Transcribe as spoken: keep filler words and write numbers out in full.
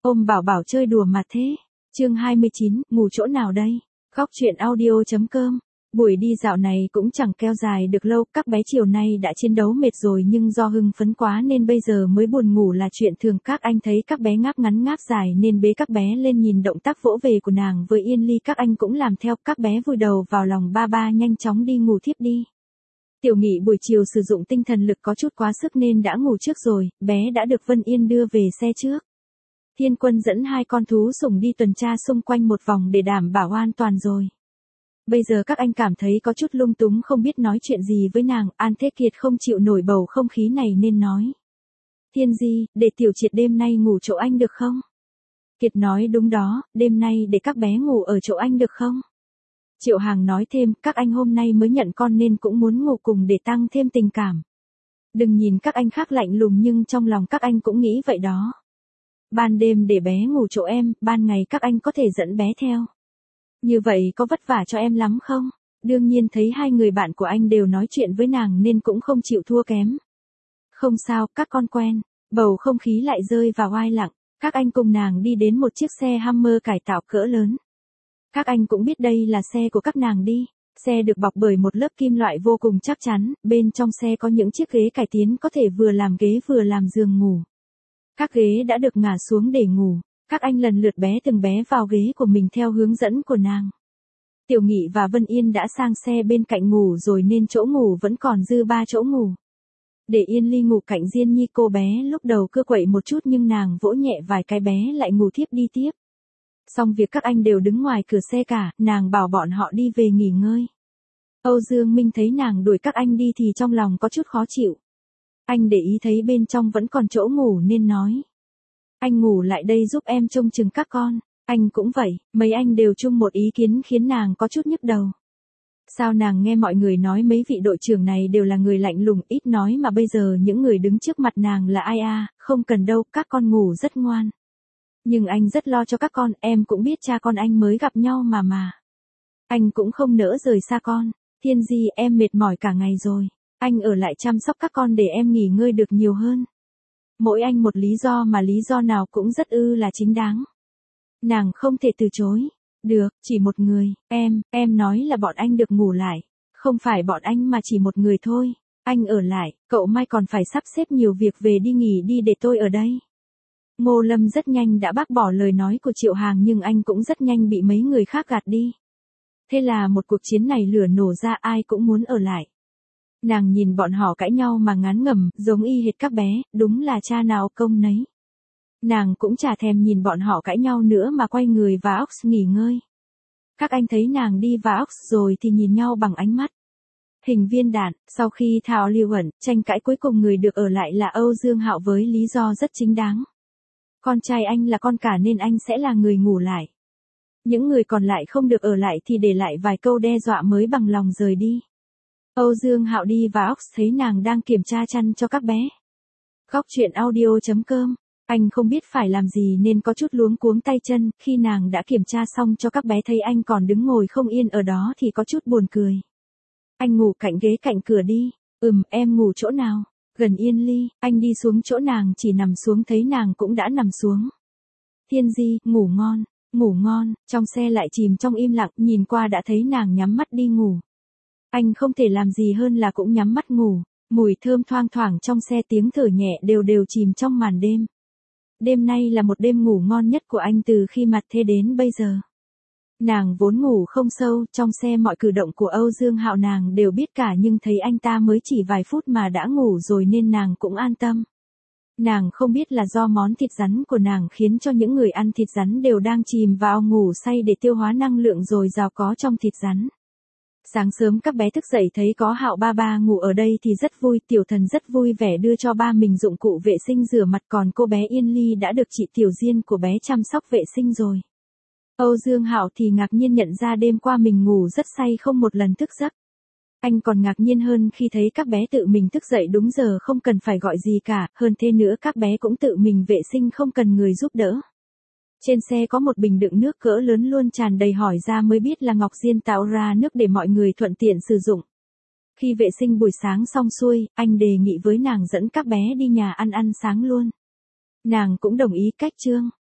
Ôm bảo bảo chơi đùa mà thế. Chương hai mươi chín, ngủ chỗ nào đây? Góc truyện audio.com. Buổi đi dạo này cũng chẳng kéo dài được lâu, các bé chiều nay đã chiến đấu mệt rồi nhưng do hưng phấn quá nên bây giờ mới buồn ngủ là chuyện thường. Các anh thấy các bé ngáp ngắn ngáp dài nên bế các bé lên, nhìn động tác vỗ về của nàng với Yên Ly các anh cũng làm theo, các bé vùi đầu vào lòng ba ba nhanh chóng đi ngủ thiếp đi. Tiểu Nghị buổi chiều sử dụng tinh thần lực có chút quá sức nên đã ngủ trước rồi, bé đã được Vân Yên đưa về xe trước. Thiên Quân dẫn hai con thú sủng đi tuần tra xung quanh một vòng để đảm bảo an toàn rồi. Bây giờ các anh cảm thấy có chút lung túng không biết nói chuyện gì với nàng, An Thế Kiệt không chịu nổi bầu không khí này nên nói. Thiên Di, để Tiểu Triệt đêm nay ngủ chỗ anh được không? Kiệt nói đúng đó, đêm nay để các bé ngủ ở chỗ anh được không? Triệu Hàng nói thêm, các anh hôm nay mới nhận con nên cũng muốn ngủ cùng để tăng thêm tình cảm. Đừng nhìn các anh khác lạnh lùng nhưng trong lòng các anh cũng nghĩ vậy đó. Ban đêm để bé ngủ chỗ em, ban ngày các anh có thể dẫn bé theo. Như vậy có vất vả cho em lắm không? Đương nhiên thấy hai người bạn của anh đều nói chuyện với nàng nên cũng không chịu thua kém. Không sao, các con quen. Bầu không khí lại rơi vào oai lặng. Các anh cùng nàng đi đến một chiếc xe Hummer cải tạo cỡ lớn. Các anh cũng biết đây là xe của các nàng đi. Xe được bọc bởi một lớp kim loại vô cùng chắc chắn, bên trong xe có những chiếc ghế cải tiến có thể vừa làm ghế vừa làm giường ngủ. Các ghế đã được ngả xuống để ngủ. Các anh lần lượt bé từng bé vào ghế của mình theo hướng dẫn của nàng. Tiểu Nghị và Vân Yên đã sang xe bên cạnh ngủ rồi nên chỗ ngủ vẫn còn dư ba chỗ ngủ. Để Yên Ly ngủ cạnh Diên Nhi, cô bé lúc đầu cứ quậy một chút nhưng nàng vỗ nhẹ vài cái bé lại ngủ thiếp đi tiếp. Xong việc các anh đều đứng ngoài cửa xe cả, nàng bảo bọn họ đi về nghỉ ngơi. Âu Dương Minh thấy nàng đuổi các anh đi thì trong lòng có chút khó chịu. Anh để ý thấy bên trong vẫn còn chỗ ngủ nên nói. Anh ngủ lại đây giúp em trông chừng các con. Anh cũng vậy, mấy anh đều chung một ý kiến khiến nàng có chút nhức đầu. Sao nàng nghe mọi người nói mấy vị đội trưởng này đều là người lạnh lùng ít nói mà bây giờ những người đứng trước mặt nàng là ai à, không cần đâu, các con ngủ rất ngoan. Nhưng anh rất lo cho các con, em cũng biết cha con anh mới gặp nhau mà mà. Anh cũng không nỡ rời xa con. Thiên Di, em mệt mỏi cả ngày rồi. Anh ở lại chăm sóc các con để em nghỉ ngơi được nhiều hơn. Mỗi anh một lý do mà lý do nào cũng rất ư là chính đáng. Nàng không thể từ chối. Được, chỉ một người, em, em nói là bọn anh được ngủ lại. Không phải bọn anh mà chỉ một người thôi. Anh ở lại, cậu mai còn phải sắp xếp nhiều việc về đi nghỉ đi để tôi ở đây. Ngô Lâm rất nhanh đã bác bỏ lời nói của Triệu Hàng nhưng anh cũng rất nhanh bị mấy người khác gạt đi. Thế là một cuộc chiến này lửa nổ ra, ai cũng muốn ở lại. Nàng nhìn bọn họ cãi nhau mà ngán ngẩm, giống y hệt các bé, đúng là cha nào công nấy. Nàng cũng chả thèm nhìn bọn họ cãi nhau nữa mà quay người vào Ox nghỉ ngơi. Các anh thấy nàng đi vào Ox rồi thì nhìn nhau bằng ánh mắt. Hình viên đạn, sau khi thảo lưu ẩn, tranh cãi cuối cùng người được ở lại là Âu Dương Hạo với lý do rất chính đáng. Con trai anh là con cả nên anh sẽ là người ngủ lại. Những người còn lại không được ở lại thì để lại vài câu đe dọa mới bằng lòng rời đi. Âu Dương Hạo đi vào Ox thấy nàng đang kiểm tra chăn cho các bé. Góc truyện audio.com. Anh không biết phải làm gì nên có chút luống cuống tay chân, khi nàng đã kiểm tra xong cho các bé thấy anh còn đứng ngồi không yên ở đó thì có chút buồn cười. Anh ngủ cạnh ghế cạnh cửa đi. Ừm, em ngủ chỗ nào? Gần Yên Ly. Anh đi xuống chỗ nàng chỉ nằm xuống thấy nàng cũng đã nằm xuống. Thiên Di, ngủ ngon, ngủ ngon, trong xe lại chìm trong im lặng, nhìn qua đã thấy nàng nhắm mắt đi ngủ. Anh không thể làm gì hơn là cũng nhắm mắt ngủ, mùi thơm thoang thoảng trong xe, tiếng thở nhẹ đều đều chìm trong màn đêm. Đêm nay là một đêm ngủ ngon nhất của anh từ khi mặt thế đến bây giờ. Nàng vốn ngủ không sâu, trong xe mọi cử động của Âu Dương Hạo nàng đều biết cả nhưng thấy anh ta mới chỉ vài phút mà đã ngủ rồi nên nàng cũng an tâm. Nàng không biết là do món thịt rắn của nàng khiến cho những người ăn thịt rắn đều đang chìm vào ngủ say để tiêu hóa năng lượng dồi dào có trong thịt rắn. Sáng sớm các bé thức dậy thấy có Hạo ba ba ngủ ở đây thì rất vui, Tiểu Thần rất vui vẻ đưa cho ba mình dụng cụ vệ sinh rửa mặt, còn cô bé Yên Ly đã được chị Tiểu Diên của bé chăm sóc vệ sinh rồi. Âu Dương Hạo thì ngạc nhiên nhận ra đêm qua mình ngủ rất say không một lần thức giấc. Anh còn ngạc nhiên hơn khi thấy các bé tự mình thức dậy đúng giờ không cần phải gọi gì cả, hơn thế nữa các bé cũng tự mình vệ sinh không cần người giúp đỡ. Trên xe có một bình đựng nước cỡ lớn luôn tràn đầy, hỏi ra mới biết là Ngọc Diên tạo ra nước để mọi người thuận tiện sử dụng. Khi vệ sinh buổi sáng xong xuôi, anh đề nghị với nàng dẫn các bé đi nhà ăn ăn sáng luôn. Nàng cũng đồng ý. Cách chương